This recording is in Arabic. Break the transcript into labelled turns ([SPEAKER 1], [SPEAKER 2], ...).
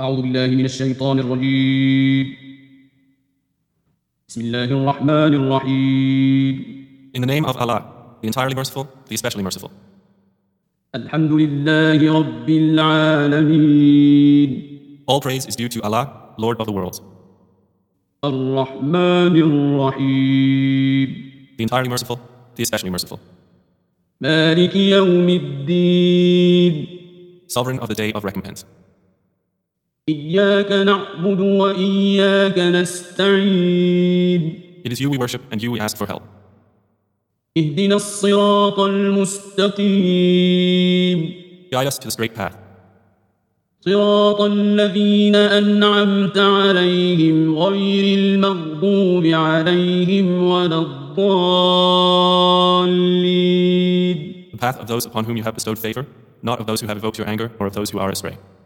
[SPEAKER 1] أعوذ بالله من الشيطان الرجيم. بسم الله الرحمن الرحيم.
[SPEAKER 2] In the name of Allah, the entirely merciful, the especially merciful.
[SPEAKER 1] الحمد لله رب العالمين.
[SPEAKER 2] All praise is due to Allah, Lord of the worlds.
[SPEAKER 1] الرحمن الرحيم.
[SPEAKER 2] The entirely merciful, the especially merciful.
[SPEAKER 1] مالك يوم الدين.
[SPEAKER 2] Sovereign of the day of recompense.
[SPEAKER 1] إياك نعبد وإياك نستعين.
[SPEAKER 2] It is you we worship and you we ask for help.
[SPEAKER 1] اهدنا الصراط المستقيم.
[SPEAKER 2] Guide us to the straight path.
[SPEAKER 1] صراط الذين أنعمت عليهم غير المغضوب عليهم ولا الضالين.
[SPEAKER 2] The path of those upon whom you have bestowed favor, not of those who have evoked your anger or of those who are astray.